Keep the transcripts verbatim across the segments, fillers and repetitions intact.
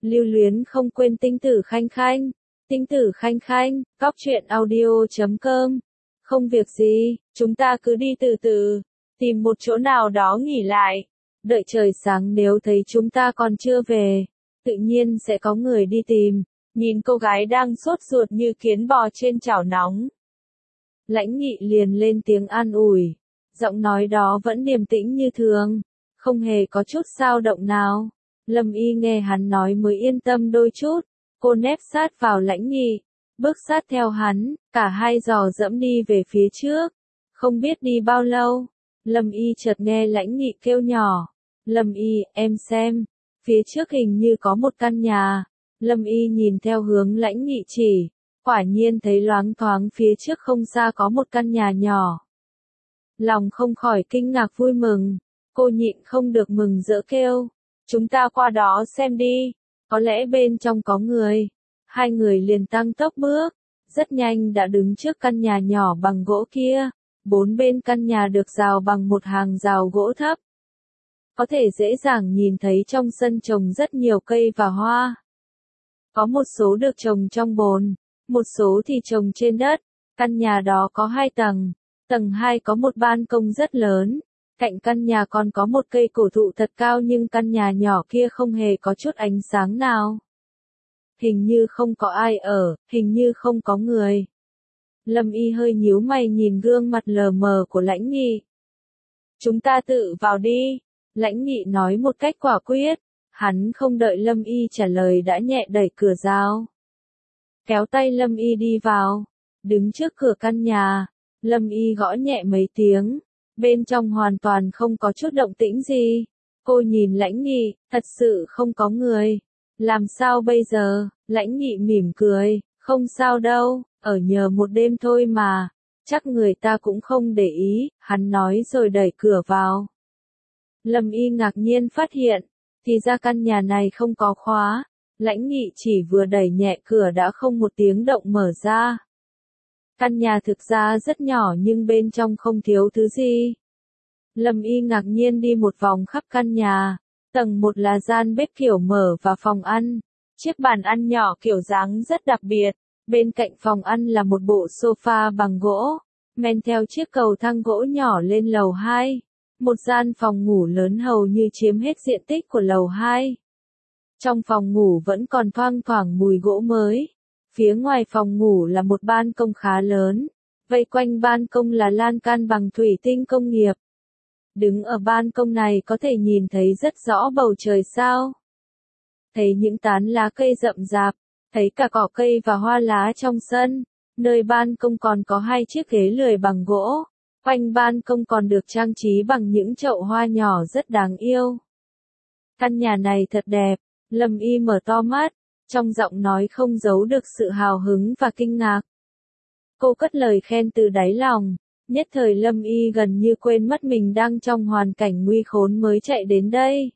Lưu luyến không quên tinh tử khanh khanh. Tinh tử khanh khanh, cóc truyện audio chấm com. Không việc gì, chúng ta cứ đi từ từ, tìm một chỗ nào đó nghỉ lại. Đợi trời sáng nếu thấy chúng ta còn chưa về, tự nhiên sẽ có người đi tìm. Nhìn cô gái đang sốt ruột như kiến bò trên chảo nóng. Lãnh Nghị liền lên tiếng an ủi. Giọng nói đó vẫn điềm tĩnh như thường, không hề có chút dao động nào. Lâm Y nghe hắn nói mới yên tâm đôi chút. Cô nép sát vào Lãnh Nghị, bước sát theo hắn, cả hai dò dẫm đi về phía trước. Không biết đi bao lâu, Lâm Y chợt nghe Lãnh Nghị kêu nhỏ. Lâm Y, em xem, phía trước hình như có một căn nhà. Lâm Y nhìn theo hướng Lãnh Nghị chỉ, quả nhiên thấy loáng thoáng phía trước không xa có một căn nhà nhỏ. Lòng không khỏi kinh ngạc vui mừng, cô nhịn không được mừng rỡ kêu, chúng ta qua đó xem đi, có lẽ bên trong có người. Hai người liền tăng tốc bước, rất nhanh đã đứng trước căn nhà nhỏ bằng gỗ kia, bốn bên căn nhà được rào bằng một hàng rào gỗ thấp. Có thể dễ dàng nhìn thấy trong sân trồng rất nhiều cây và hoa. Có một số được trồng trong bồn, một số thì trồng trên đất. Căn nhà đó có hai tầng, tầng hai có một ban công rất lớn, cạnh căn nhà còn có một cây cổ thụ thật cao nhưng căn nhà nhỏ kia không hề có chút ánh sáng nào. Hình như không có ai ở, hình như không có người. Lâm Y hơi nhíu mày nhìn gương mặt lờ mờ của Lãnh Nghị. Chúng ta tự vào đi, Lãnh Nghị nói một cách quả quyết. Hắn không đợi Lâm Y trả lời đã nhẹ đẩy cửa rào, kéo tay Lâm Y đi vào. Đứng trước cửa căn nhà, Lâm Y gõ nhẹ mấy tiếng, bên trong hoàn toàn không có chút động tĩnh gì. Cô nhìn Lãnh Nghị, thật sự không có người. Làm sao bây giờ? Lãnh Nghị mỉm cười, không sao đâu, ở nhờ một đêm thôi mà, chắc người ta cũng không để ý, hắn nói rồi đẩy cửa vào. Lâm Y ngạc nhiên phát hiện, thì ra căn nhà này không có khóa. Lãnh Nghị chỉ vừa đẩy nhẹ cửa đã không một tiếng động mở ra. Căn nhà thực ra rất nhỏ nhưng bên trong không thiếu thứ gì. Lâm Y ngạc nhiên đi một vòng khắp căn nhà. Tầng một là gian bếp kiểu mở và phòng ăn. Chiếc bàn ăn nhỏ kiểu dáng rất đặc biệt. Bên cạnh phòng ăn là một bộ sofa bằng gỗ, men theo chiếc cầu thang gỗ nhỏ lên lầu hai. Một gian phòng ngủ lớn hầu như chiếm hết diện tích của lầu hai. Trong phòng ngủ vẫn còn thoang thoảng mùi gỗ mới. Phía ngoài phòng ngủ là một ban công khá lớn. Vây quanh ban công là lan can bằng thủy tinh công nghiệp. Đứng ở ban công này có thể nhìn thấy rất rõ bầu trời sao. Thấy những tán lá cây rậm rạp, thấy cả cỏ cây và hoa lá trong sân. Nơi ban công còn có hai chiếc ghế lười bằng gỗ. Quanh ban công còn được trang trí bằng những chậu hoa nhỏ rất đáng yêu. Căn nhà này thật đẹp, Lâm Y mở to mắt, trong giọng nói không giấu được sự hào hứng và kinh ngạc. Cô cất lời khen từ đáy lòng, nhất thời Lâm Y gần như quên mất mình đang trong hoàn cảnh nguy khốn mới chạy đến đây.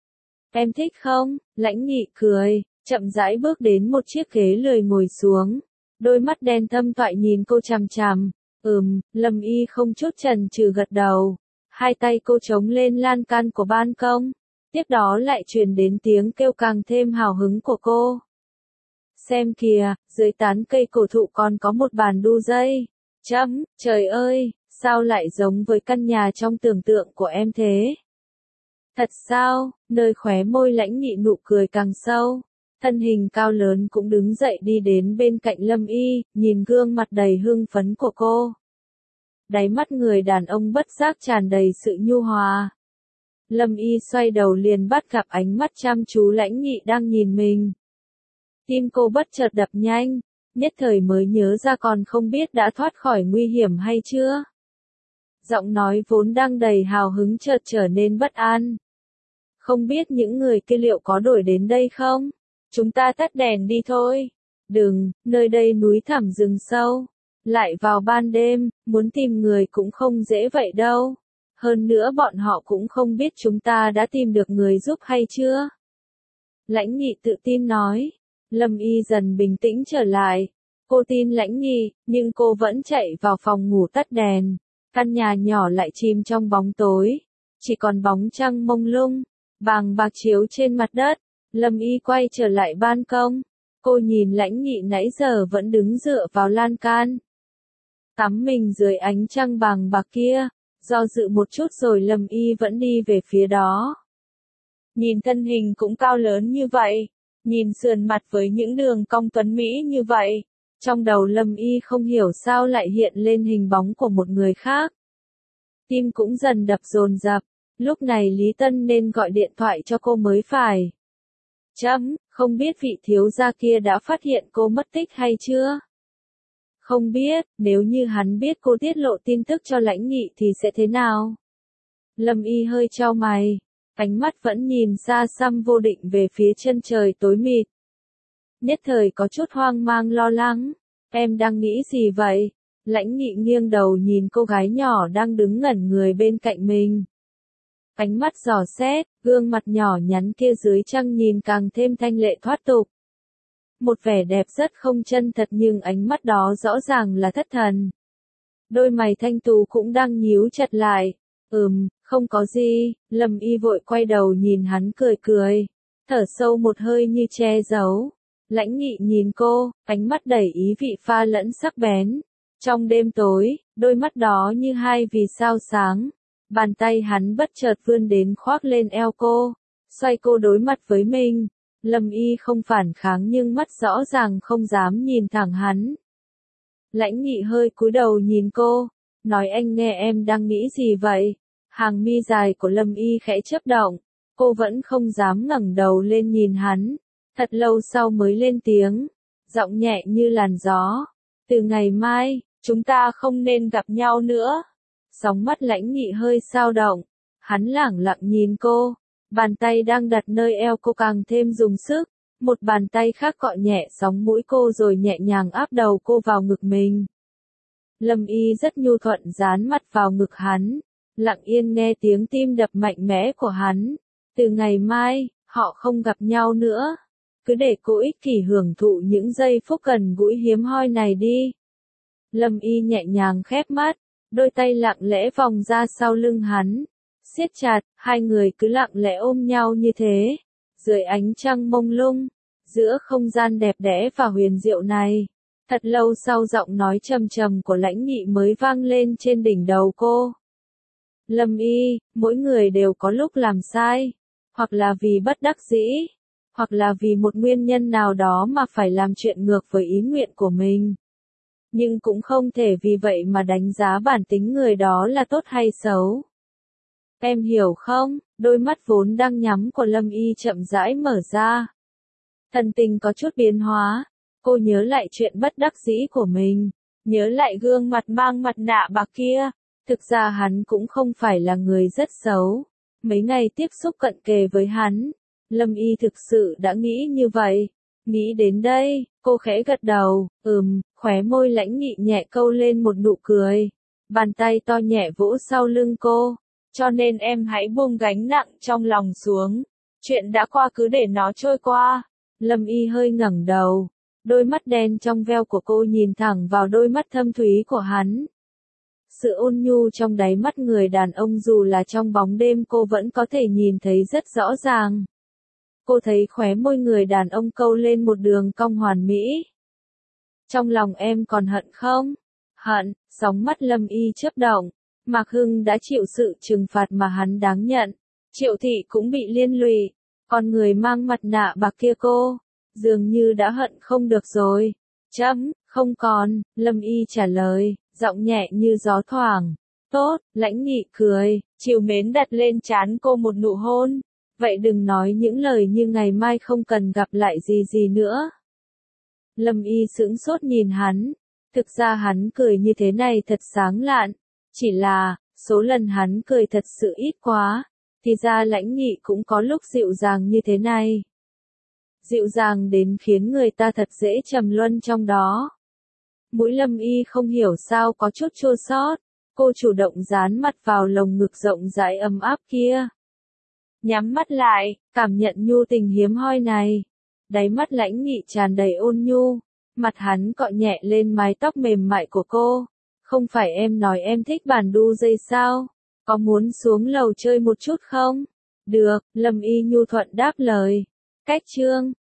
Em thích không? Lãnh Nghị cười, chậm rãi bước đến một chiếc ghế lười ngồi xuống. Đôi mắt đen thâm toại nhìn cô chằm chằm. Ừm, Lâm Y không chút chần chừ gật đầu. Hai tay cô chống lên lan can của ban công. Tiếp đó lại truyền đến tiếng kêu càng thêm hào hứng của cô. Xem kìa, dưới tán cây cổ thụ còn có một bàn đu dây. Chấm, trời ơi, sao lại giống với căn nhà trong tưởng tượng của em thế? Thật sao? Nơi khóe môi Lãnh Nghị nụ cười càng sâu. Thân hình cao lớn cũng đứng dậy đi đến bên cạnh Lâm Y, nhìn gương mặt đầy hưng phấn của cô. Đáy mắt người đàn ông bất giác tràn đầy sự nhu hòa. Lâm Y xoay đầu liền bắt gặp ánh mắt chăm chú Lãnh Nghị đang nhìn mình. Tim cô bất chợt đập nhanh, nhất thời mới nhớ ra còn không biết đã thoát khỏi nguy hiểm hay chưa. Giọng nói vốn đang đầy hào hứng chợt trở nên bất an. Không biết những người kia liệu có đuổi đến đây không? Chúng ta tắt đèn đi thôi. Đừng, nơi đây núi thẳm rừng sâu. Lại vào ban đêm, muốn tìm người cũng không dễ vậy đâu. Hơn nữa bọn họ cũng không biết chúng ta đã tìm được người giúp hay chưa. Lãnh Nghị tự tin nói. Lâm Y dần bình tĩnh trở lại. Cô tin Lãnh Nghị, nhưng cô vẫn chạy vào phòng ngủ tắt đèn. Căn nhà nhỏ lại chìm trong bóng tối. Chỉ còn bóng trăng mông lung, vàng bạc chiếu trên mặt đất. Lâm Y quay trở lại ban công. Cô nhìn Lãnh Nghị nãy giờ vẫn đứng dựa vào lan can. Tắm mình dưới ánh trăng vàng bạc kia. Do dự một chút rồi Lâm Y vẫn đi về phía đó. Nhìn thân hình cũng cao lớn như vậy. Nhìn sườn mặt với những đường cong tuấn mỹ như vậy. Trong đầu Lâm Y không hiểu sao lại hiện lên hình bóng của một người khác. Tim cũng dần đập dồn dập. Lúc này Lý Tân nên gọi điện thoại cho cô mới phải. Chấm, không biết vị thiếu gia kia đã phát hiện cô mất tích hay chưa? Không biết, nếu như hắn biết cô tiết lộ tin tức cho Lãnh Nghị thì sẽ thế nào? Lâm Y hơi chau mày, ánh mắt vẫn nhìn xa xăm vô định về phía chân trời tối mịt. Nhất thời có chút hoang mang lo lắng. Em đang nghĩ gì vậy? Lãnh Nghị nghiêng đầu nhìn cô gái nhỏ đang đứng ngẩn người bên cạnh mình. Ánh mắt dò xét, gương mặt nhỏ nhắn kia dưới trăng nhìn càng thêm thanh lệ thoát tục. Một vẻ đẹp rất không chân thật nhưng ánh mắt đó rõ ràng là thất thần. Đôi mày thanh tú cũng đang nhíu chặt lại. Ừm, không có gì, Lâm Y vội quay đầu nhìn hắn cười cười. Thở sâu một hơi như che giấu. Lãnh Nghị nhìn cô, ánh mắt đầy ý vị pha lẫn sắc bén. Trong đêm tối, đôi mắt đó như hai vì sao sáng. Bàn tay hắn bất chợt vươn đến khoác lên eo cô, xoay cô đối mặt với mình. Lâm Y không phản kháng nhưng mắt rõ ràng không dám nhìn thẳng hắn. Lãnh Nghị hơi cúi đầu nhìn cô, nói anh nghe em đang nghĩ gì vậy? Hàng mi dài của Lâm Y khẽ chớp động, cô vẫn không dám ngẩng đầu lên nhìn hắn. Thật lâu sau mới lên tiếng, giọng nhẹ như làn gió. Từ ngày mai, chúng ta không nên gặp nhau nữa. Sóng mắt Lãnh Nghị hơi dao động, hắn lẳng lặng nhìn cô, bàn tay đang đặt nơi eo cô càng thêm dùng sức, một bàn tay khác cọ nhẹ sóng mũi cô rồi nhẹ nhàng áp đầu cô vào ngực mình. Lâm Y rất nhu thuận dán mặt vào ngực hắn, lặng yên nghe tiếng tim đập mạnh mẽ của hắn. Từ ngày mai, họ không gặp nhau nữa, cứ để cô ích kỷ hưởng thụ những giây phút gần gũi hiếm hoi này đi. Lâm Y nhẹ nhàng khép mắt. Đôi tay lặng lẽ vòng ra sau lưng hắn, siết chặt, hai người cứ lặng lẽ ôm nhau như thế, dưới ánh trăng mông lung, giữa không gian đẹp đẽ và huyền diệu này. Thật lâu sau giọng nói trầm trầm của Lãnh Nghị mới vang lên trên đỉnh đầu cô. Lâm Y, mỗi người đều có lúc làm sai, hoặc là vì bất đắc dĩ, hoặc là vì một nguyên nhân nào đó mà phải làm chuyện ngược với ý nguyện của mình. Nhưng cũng không thể vì vậy mà đánh giá bản tính người đó là tốt hay xấu. Em hiểu không? Đôi mắt vốn đang nhắm của Lâm Y chậm rãi mở ra. Thần tình có chút biến hóa. Cô nhớ lại chuyện bất đắc dĩ của mình. Nhớ lại gương mặt mang mặt nạ bạc kia. Thực ra hắn cũng không phải là người rất xấu. Mấy ngày tiếp xúc cận kề với hắn, Lâm Y thực sự đã nghĩ như vậy. Nghĩ đến đây, cô khẽ gật đầu, ừm, khóe môi Lãnh Nghị nhẹ câu lên một nụ cười. Bàn tay to nhẹ vỗ sau lưng cô. Cho nên em hãy buông gánh nặng trong lòng xuống. Chuyện đã qua cứ để nó trôi qua. Lâm Y hơi ngẩng đầu. Đôi mắt đen trong veo của cô nhìn thẳng vào đôi mắt thâm thúy của hắn. Sự ôn nhu trong đáy mắt người đàn ông dù là trong bóng đêm cô vẫn có thể nhìn thấy rất rõ ràng. Cô thấy khóe môi người đàn ông câu lên một đường cong hoàn mỹ. Trong lòng em còn hận không? Hận, sóng mắt Lâm Y chớp động. Mạc Hưng đã chịu sự trừng phạt mà hắn đáng nhận. Triệu Thị cũng bị liên lụy. Còn người mang mặt nạ bạc kia cô, dường như đã hận không được rồi. Chấm, không còn, Lâm Y trả lời, giọng nhẹ như gió thoảng. Tốt, Lãnh Nghị cười, trìu mến đặt lên trán cô một nụ hôn. Vậy đừng nói những lời như ngày mai không cần gặp lại gì gì nữa. Lâm Y sững sốt nhìn hắn. Thực ra hắn cười như thế này thật sáng lạn. Chỉ là, số lần hắn cười thật sự ít quá. Thì ra Lãnh Nghị cũng có lúc dịu dàng như thế này. Dịu dàng đến khiến người ta thật dễ trầm luân trong đó. Mũi Lâm Y không hiểu sao có chút chua xót. Cô chủ động dán mặt vào lồng ngực rộng rãi ấm áp kia. Nhắm mắt lại, cảm nhận nhu tình hiếm hoi này. Đáy mắt Lãnh Nghị tràn đầy ôn nhu. Mặt hắn cọ nhẹ lên mái tóc mềm mại của cô. Không phải em nói em thích bản đu dây sao? Có muốn xuống lầu chơi một chút không? Được, Lâm Y nhu thuận đáp lời. Cách chương